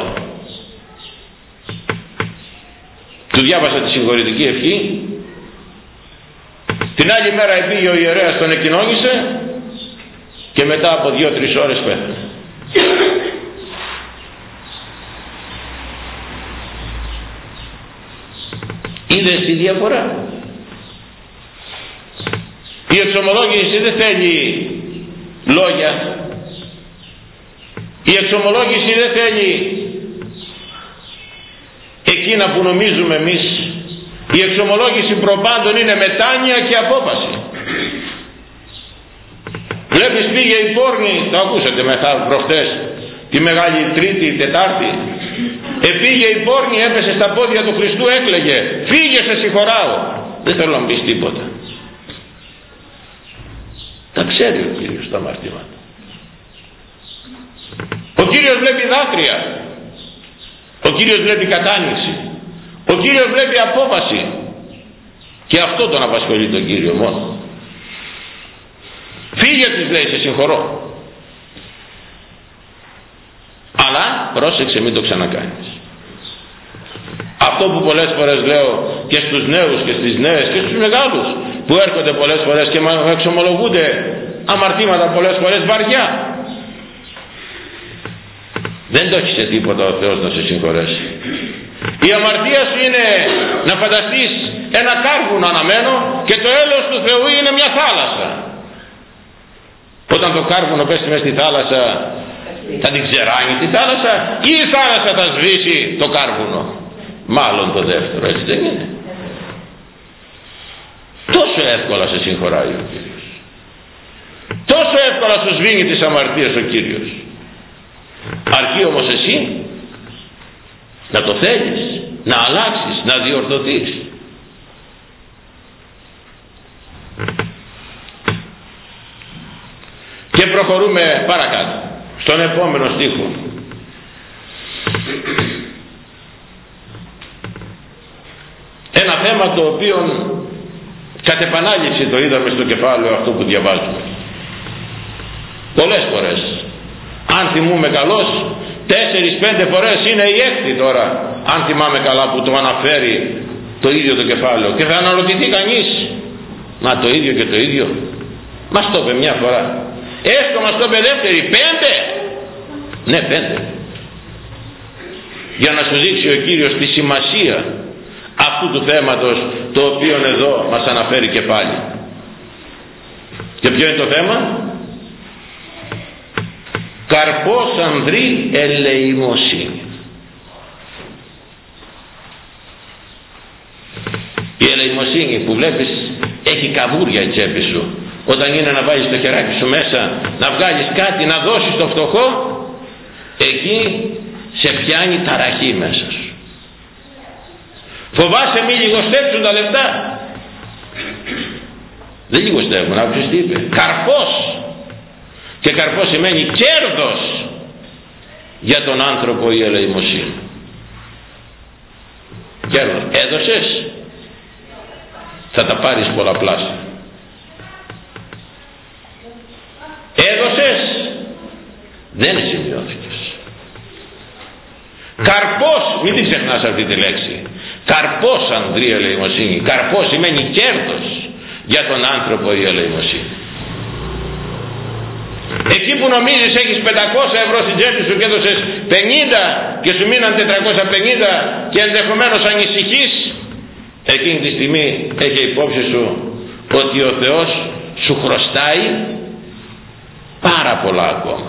Του διάβασα τη συγχωρητική ευχή, την άλλη μέρα πήγε ο ιερέας, τον εκοινώνησε και μετά από δύο-τρεις ώρες πέθανε. Είδες τη διαφορά? Η εξομολόγηση δεν θέλει λόγια, η εξομολόγηση δεν θέλει εκείνα που νομίζουμε εμείς. Η εξομολόγηση προπάντων είναι μετάνοια και απόφαση. Βλέπεις, πήγε η πόρνη, το ακούσατε μετά προχτές, τη Μεγάλη Τρίτη, Τετάρτη, επήγε η πόρνη, έπεσε στα πόδια του Χριστού, έκλαιγε, φύγε, σε συγχωράω. Δεν θέλω να μου πεις τίποτα. Τα ξέρει ο Κύριος τα αμαρτήματα. Ο Κύριος βλέπει δάκρυα, ο Κύριος βλέπει κατάνοιξη, ο Κύριος βλέπει απόφαση, και αυτό τον απασχολεί τον Κύριο μόνο. Φύγε, της λέει, σε συγχωρώ, αλλά πρόσεξε, μην το ξανακάνεις. Αυτό που πολλές φορές λέω και στους νέους και στις νέες και στους μεγάλους που έρχονται πολλές φορές και εξομολογούνται αμαρτήματα πολλές φορές βαριά. Δεν το έχει σε τίποτα ο Θεός να σε συγχωρέσει. Η αμαρτία σου είναι να φανταστείς ένα κάρβουνο αναμένο και το έλεος του Θεού είναι μια θάλασσα. Όταν το κάρβουνο πέσει μέσα στη θάλασσα, θα την ξεράνει τη θάλασσα ή η θάλασσα θα σβήσει το κάρβουνο? Μάλλον το δεύτερο, έτσι δεν είναι? Τόσο εύκολα σε συγχωράει ο Κύριος, τόσο εύκολα σου σβήνει τις αμαρτίες ο Κύριος. Αρκεί όμως εσύ να το θέλεις, να αλλάξεις, να διορθωθείς. Και προχωρούμε παρακάτω στον επόμενο στίχο. Ένα θέμα το οποίο κατ' επανάληψη το είδαμε στο κεφάλαιο αυτό που διαβάζουμε πολλές φορές. Αν θυμούμε καλώς, τέσσερις πέντε φορές είναι η έκτη τώρα, αν θυμάμαι καλά, που το αναφέρει το ίδιο το κεφάλαιο. Και θα αναρωτηθεί κανείς, μα το ίδιο και το ίδιο? Μας το είπε μια φορά, έστω μας το είπε δεύτερη, πέντε. Ναι, πέντε. Για να σου δείξει ο Κύριος τη σημασία αυτού του θέματος, το οποίο εδώ μας αναφέρει και πάλι. Και ποιο είναι το θέμα? Καρπός ανδρή ελεημοσύνη. Η ελεημοσύνη που βλέπεις έχει καβούρια η τσέπη σου. Όταν είναι να βάλεις το χεράκι σου μέσα, να βγάλεις κάτι, να δώσεις το φτωχό, εκεί σε πιάνει ταραχή μέσα σου. Φοβάσαι μη λιγοστέψουν τα λεφτά? Δεν λιγοστεύουν, άκουσες τι είπε? Καρπός. Και καρπός σημαίνει κέρδος για τον άνθρωπο η ελεημοσύνη. Κέρδος. Έδωσες, θα τα πάρεις πολλαπλάσια. Έδωσες, δεν σημειώθηκες. Καρπός, μην την ξεχνάς αυτή τη λέξη. Καρπός ανδρή ελεημοσύνη. Καρπός σημαίνει κέρδος για τον άνθρωπο η ελεημοσύνη. Εκεί που νομίζεις έχεις πεντακόσια ευρώ στην τσέπη σου και έδωσες πενήντα και σου μείναν τετρακόσια πενήντα και ενδεχομένως ανησυχείς, εκείνη τη στιγμή έχει υπόψη σου ότι ο Θεός σου χρωστάει πάρα πολλά ακόμα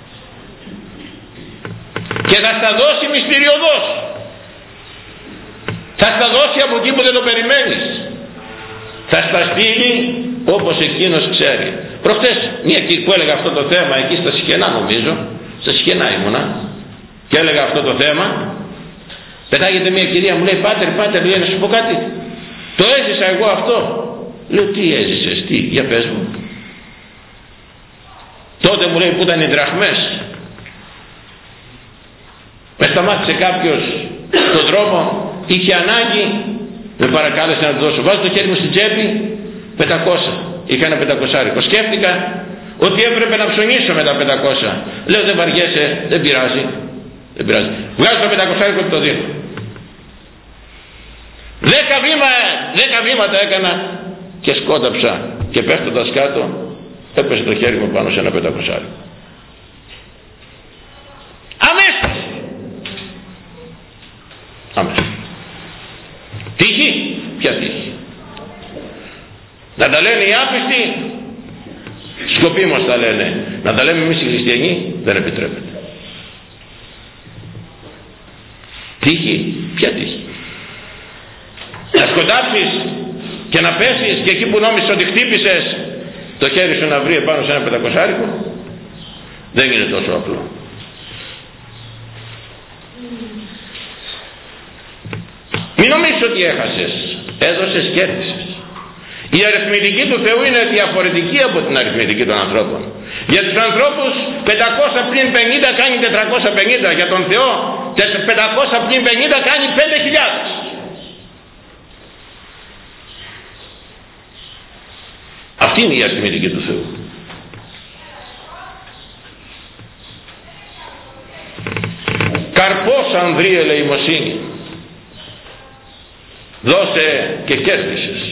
και θα στα δώσει μυστηριωδώς, θα στα δώσει από εκεί που δεν το περιμένεις, θα στα στείλει όπως εκείνος ξέρει. Προχτές μια που έλεγα αυτό το θέμα εκεί στα Σικενά, νομίζω στα Σικενά ήμουνα και έλεγα αυτό το θέμα, πετάγεται μια κυρία, μου λέει πάτερ πάτερ, λέει να σου πω κάτι, το έζησα εγώ αυτό. Λέω τι έζησες, τι, για πες μου. Τότε μου λέει που ήταν οι δραχμές, με σταμάτησε κάποιος στον δρόμο, είχε ανάγκη, με παρακάλεσε να του δώσω, βάζω το χέρι μου στην τσέπη, πεντακόσια. Είχα ένα πεντακόσάρικο. Σκέφτηκα ότι έπρεπε να ψωνίσω με τα πεντακόσια. Λέω δεν βαριέσαι, δεν πειράζει. Δεν πειράζει. Βγάζω το πεντακόσάρικο και το δίνω. Δέκα, βήμα, δέκα βήματα έκανα και σκόνταψα και πέφτοντας κάτω έπεσε το χέρι μου πάνω σε ένα πεντακόσάρικο. Αμέσως. Αμέσως. Τύχη. Ποια τύχη? Να τα λένε οι άπιστοι, σκοπίμως τα λένε. Να τα λέμε εμείς οι χριστιανοί δεν επιτρέπεται. Τύχη. Ποια τύχη? Να σκοντάψεις και να πέσεις και εκεί που νόμισες ότι χτύπησες το χέρι σου να βρει επάνω σε ένα πεντακοσάρικο? Δεν είναι τόσο απλό. Μην νομίζεις ότι έχασες, έδωσες, κέρδισες. Η αριθμητική του Θεού είναι διαφορετική από την αριθμητική των ανθρώπων. Για τους ανθρώπους πεντακόσια πλην πενήντα κάνει τετρακόσια πενήντα, για τον Θεό πεντακόσια πλην πενήντα κάνει πέντε χιλιάδες. Αυτή είναι η αριθμητική του Θεού. Καρπός ανδρεί ελεημοσύνη. Δώσε και κέρδισες.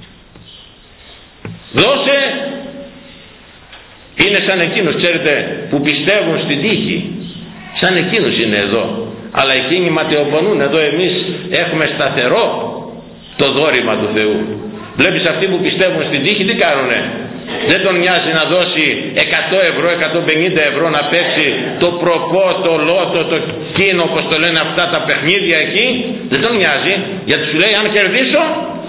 Δώσε. Είναι σαν εκείνους, ξέρετε, που πιστεύουν στην τύχη. Σαν εκείνους είναι εδώ. Αλλά εκείνοι ματαιοπονούν. Εδώ εμείς έχουμε σταθερό το δώρημα του Θεού. Βλέπεις αυτοί που πιστεύουν στην τύχη τι κάνουνε? Δεν τον νοιάζει να δώσει εκατό ευρώ, εκατόν πενήντα ευρώ να παίξει το προπό, το λότο, το κίνο, όπως το λένε αυτά τα παιχνίδια εκεί. Δεν τον νοιάζει, γιατί σου λέει αν κερδίσω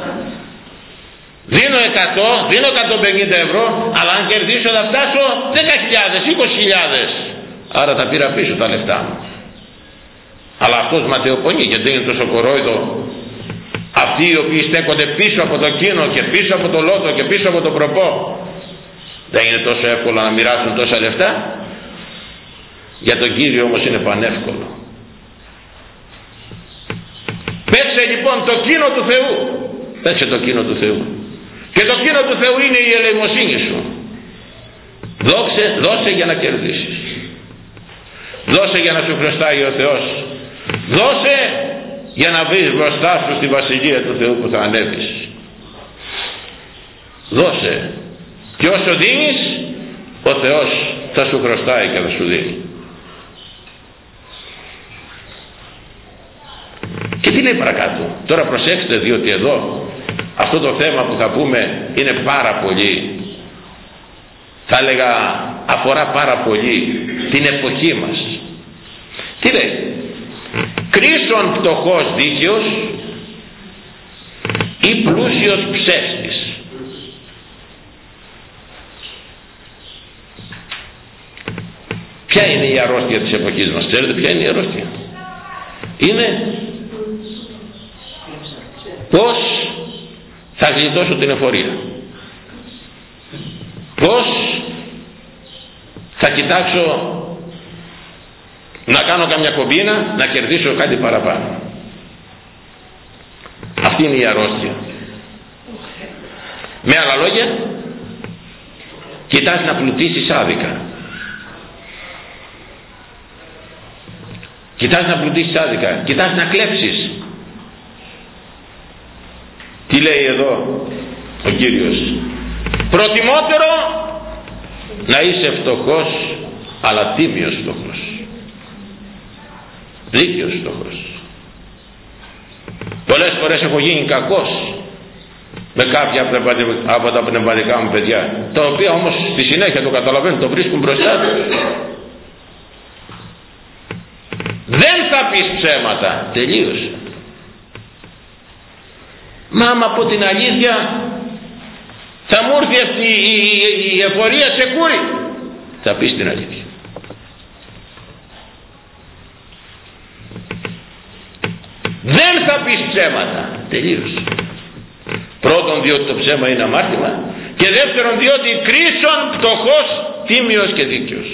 δίνω εκατό, δίνω εκατόν πενήντα ευρώ, αλλά αν κερδίσω θα φτάσω δέκα χιλιάδες, είκοσι χιλιάδες. Άρα τα πήρα πίσω τα λεφτά μου. Αλλά αυτός ματαιοπονεί, γιατί είναι τόσο κορόιδο. Αυτοί οι οποίοι στέκονται πίσω από το κίνο και πίσω από το λότο και πίσω από το προπό, δεν είναι τόσο εύκολο να μοιράσουν τόσα λεφτά. Για τον Κύριο όμως είναι πανεύκολο. Παίξε λοιπόν το κίνο του Θεού. Παίξε το κίνο του Θεού. Και το κίνο του Θεού είναι η ελεημοσύνη σου. Δώσε, δώσε για να κερδίσεις. Δώσε για να σου χρωστάει ο Θεός. Δώσε για να βρεις μπροστά σου στη Βασιλεία του Θεού που θα ανέβεις. Δώσε. Και όσο δίνεις, ο Θεός θα σου χρωστάει και θα σου δίνει. Και τι λέει παρακάτω? Τώρα προσέξτε, διότι εδώ αυτό το θέμα που θα πούμε είναι πάρα πολύ, θα έλεγα αφορά πάρα πολύ την εποχή μας. Τι λέει? Κρίσον πτωχός δίκαιος ή πλούσιος ψεύτης. Ποια είναι η αρρώστια της εποχής μας? Ξέρετε ποια είναι η αρρώστια? Είναι πώς θα γλιτώσω την εφορία, πώς θα κοιτάξω να κάνω καμιά κομπίνα, να κερδίσω κάτι παραπάνω. Αυτή είναι η αρρώστια. Με άλλα λόγια, κοιτάς να πλουτίσεις άδικα. Κοιτάς να πλουτίσεις άδικα. Κοιτάς να κλέψεις. Τι λέει εδώ ο Κύριος? Προτιμότερο να είσαι φτωχός, αλλά τίμιος φτωχός, δίκαιος φτωχός. Πολλές φορές έχω γίνει κακός με κάποια από τα πνευματικά μου παιδιά, τα οποία όμως στη συνέχεια το καταλαβαίνουν, το βρίσκουν μπροστά τους. Δεν θα πεις ψέματα. Τελείωσε. Μα άμα από την αλήθεια θα μου έρθει αυτή η, η, η εφορία σε κούρι, θα πεις την αλήθεια. Δεν θα πεις ψέματα. Τελείωσε. Πρώτον διότι το ψέμα είναι αμάρτημα, και δεύτερον διότι κρίσον πτωχός, τίμιος και δίκαιος.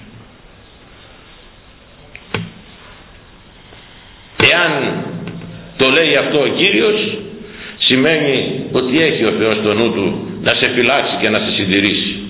Εάν το λέει αυτό ο Κύριος, σημαίνει ότι έχει ο Θεός στο νου του να σε φυλάξει και να σε συντηρήσει.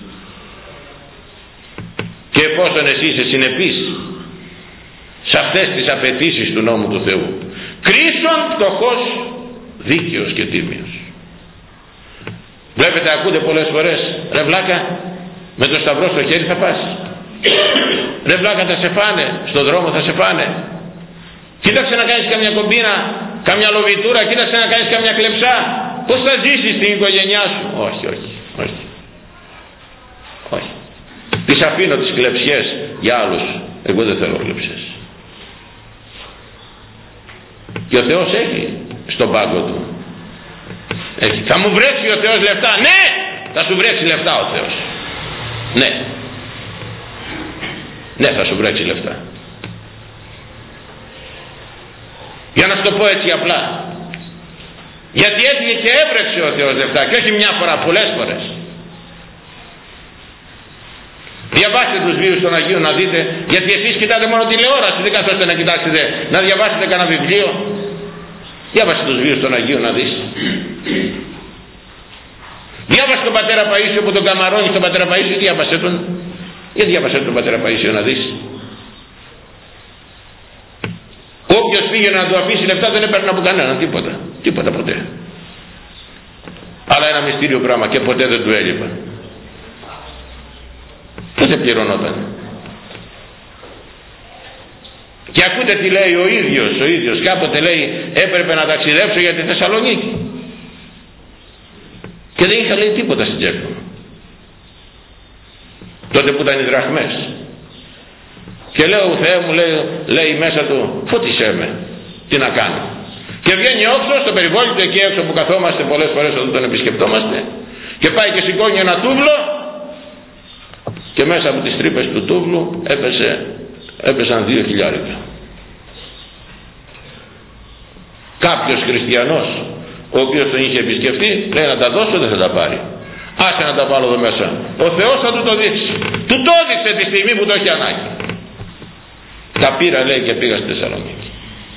Και εφόσον εσύ είσαι συνεπής σε αυτές τις απαιτήσεις του νόμου του Θεού, κρίσον φτωχός, δίκαιος και τίμιος. Βλέπετε, ακούτε πολλές φορές, ρε βλάκα, με το σταυρό στο χέρι θα πας, ρε βλάκα, θα σε φάνε, στον δρόμο θα σε φάνε, κοίταξε να κάνεις καμιά κομπίνα, καμιά λοβιτούρα, κοίταξε να κάνεις καμιά κλεψά, πως θα ζήσεις στην οικογένειά σου. Όχι, όχι, όχι, όχι. Τις αφήνω τις κλεψιές για άλλους, εγώ δεν θέλω κλεψιές. Και ο Θεός έχει στον πάγκο του, έχει. Θα μου βρέξει ο Θεός λεφτά, ναι, θα σου βρέξει λεφτά ο Θεός, ναι, ναι, θα σου βρέξει λεφτά. Για να σου το πω έτσι απλά, γιατί έφυγε και έβρεξε ο Θεός λεφτά, και όχι μια φορά, πολλές φορές. Διαβάστε τους βίους των Αγίων να δείτε, γιατί εσείς κοιτάτε μόνο τηλεόραση, δεν καθόστε να κοιτάξετε, να διαβάσετε κανένα βιβλίο. Διάβασε τους βίους των Αγίων να δεις. Διάβασε τον πατέρα Παΐσιο που τον καμαρώνει τον πατέρα Παΐσιο, διάβασε τον. Για διάβασε τον πατέρα Παΐσιο να δεις. Όποιος πήγε να του αφήσει λεφτά δεν έπαιρνε από κανέναν τίποτα. Τίποτα ποτέ. Αλλά ένα μυστήριο πράγμα, και ποτέ δεν του έλειπαν. Πότε πληρωνόταν. Και ακούτε τι λέει ο ίδιος, ο ίδιος κάποτε λέει, έπρεπε να ταξιδέψω για τη Θεσσαλονίκη και δεν είχα, λέει, τίποτα στην τσέπη μου. Τότε που ήταν οι δραχμές. Και λέω, Θεέ μου, λέει, λέει μέσα του, φώτισέ με, τι να κάνω. Και βγαίνει όξω στο περιβόλι εκεί έξω που καθόμαστε πολλές φορές όταν τον επισκεπτόμαστε, και πάει και σηκώνει ένα τούβλο, και μέσα από τις τρύπες του τούβλου έπεσε, έπεσαν δύο χιλιάρικα. Κάποιος χριστιανός, ο οποίος τον είχε επισκεφτεί, λέει, να τα δώσω, δεν θα τα πάρει. Άσε να τα βάλω εδώ μέσα. Ο Θεός θα του το δείξει. Του το έδειξε τη στιγμή που το έχει ανάγκη. Τα πήρα, λέει, και πήγα στη Θεσσαλονίκη.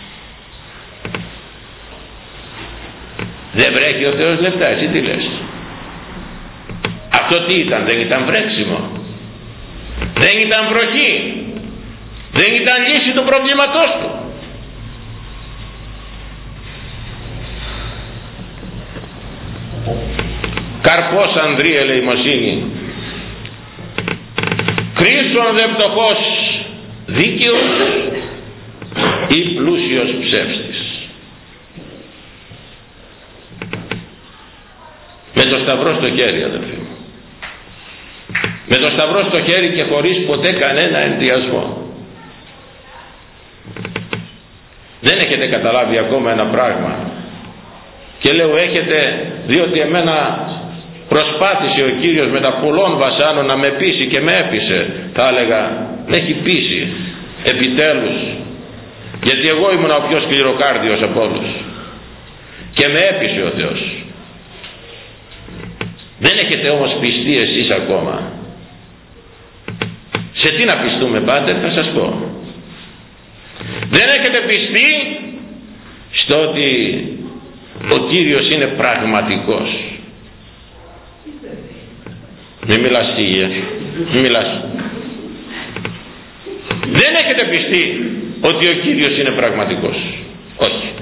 Δεν βρέχει ο Θεός λεφτά, εσύ τι λες. Αυτό τι ήταν, δεν ήταν βρέξιμο, δεν ήταν βροχή, δεν ήταν λύση του προβλήματός του. Καρπός Ανδρή ελεημοσύνη, κρίσον δε πτωχός δίκαιος ή πλούσιος ψεύστης. Με το σταυρό στο χέρι, αδελφοί μου, με το σταυρό στο χέρι και χωρίς ποτέ κανένα ενδιασμό. Δεν έχετε καταλάβει ακόμα ένα πράγμα, και λέω έχετε, διότι εμένα προσπάθησε ο Κύριος με τα πολλών βασάνων να με πείσει και με έπεισε, θα έλεγα, με έχει πείσει επιτέλους, γιατί εγώ ήμουν ο πιο σκληροκάρδιος από όλους και με έπεισε ο Θεός. Δεν έχετε όμως πιστεί εσείς ακόμα. Σε τι να πιστούμε, πάτερ, θα σας πω. Δεν έχετε πιστεί στο ότι ο Κύριος είναι πραγματικός. Μη μιλάς Σίγια, μη μιλάς. Δεν έχετε πιστεί ότι ο Κύριος είναι πραγματικός. Όχι.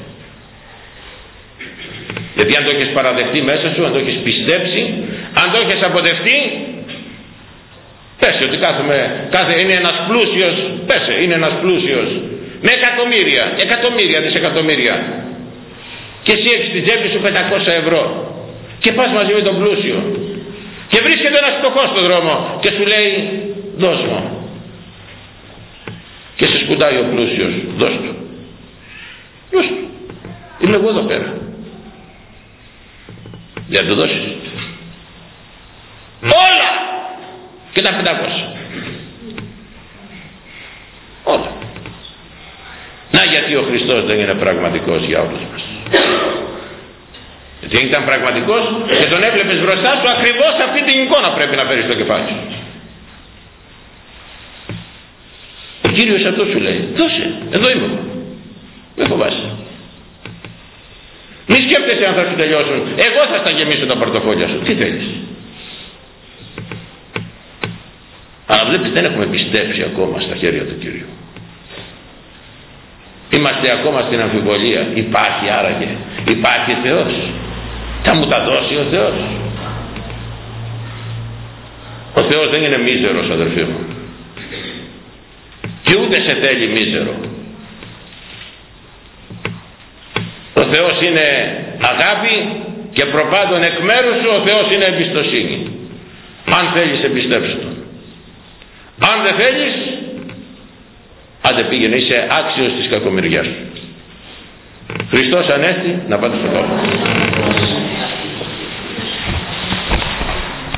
Γιατί αν το έχεις παραδεχτεί μέσα σου, αν το έχεις πιστέψει, αν το έχεις αποδεχτεί, πέσε ότι κάθομαι, κάθε, είναι ένας πλούσιος, πέσε, είναι ένας πλούσιος με εκατομμύρια, εκατομμύρια, δισεκατομμύρια, και εσύ έχεις στην τσέπη σου πεντακόσια ευρώ και πας μαζί με τον πλούσιο και βρίσκεται ένας φτωχός στον δρόμο και σου λέει, δώσ' μου, και σε σκουντάει ο πλούσιος, δώσ' του, δώσ' του, είμαι εγώ εδώ πέρα. Δεν το δώσεις όλα και τα πεντακόσια όλα. Να, γιατί ο Χριστός δεν είναι πραγματικός για όλους μας. Γιατί αν ήταν πραγματικός και τον έβλεπες μπροστά σου, ακριβώς αυτή την εικόνα πρέπει να φέρεις στο κεφάλι σου. Ο Κύριος αυτό σου λέει, δώσε, εδώ είμαι εγώ, με φοβάσαι. Μη σκέφτεσαι αν θα σου τελειώσουν. Εγώ θα στα γεμίσω τα πορτοφόλια σου. Τι θέλεις? Αλλά βλέπεις, δεν έχουμε πιστέψει ακόμα στα χέρια του Κυρίου. Είμαστε ακόμα στην αμφιβολία. Υπάρχει άραγε? Υπάρχει Θεός? Θα μου τα δώσει ο Θεός? Ο Θεός δεν είναι μίζερος, αδερφοί μου, και ούτε σε θέλει μίζερο. Ο Θεός είναι αγάπη και προπάντων εκ μέρους σου ο Θεός είναι εμπιστοσύνη. Αν θέλεις, εμπιστεύσου Τον. Αν δεν θέλεις, άντε πήγαινε, είσαι άξιος της κακομοιριάς σου. Χριστός Ανέστη, να πάτε στο τόπο.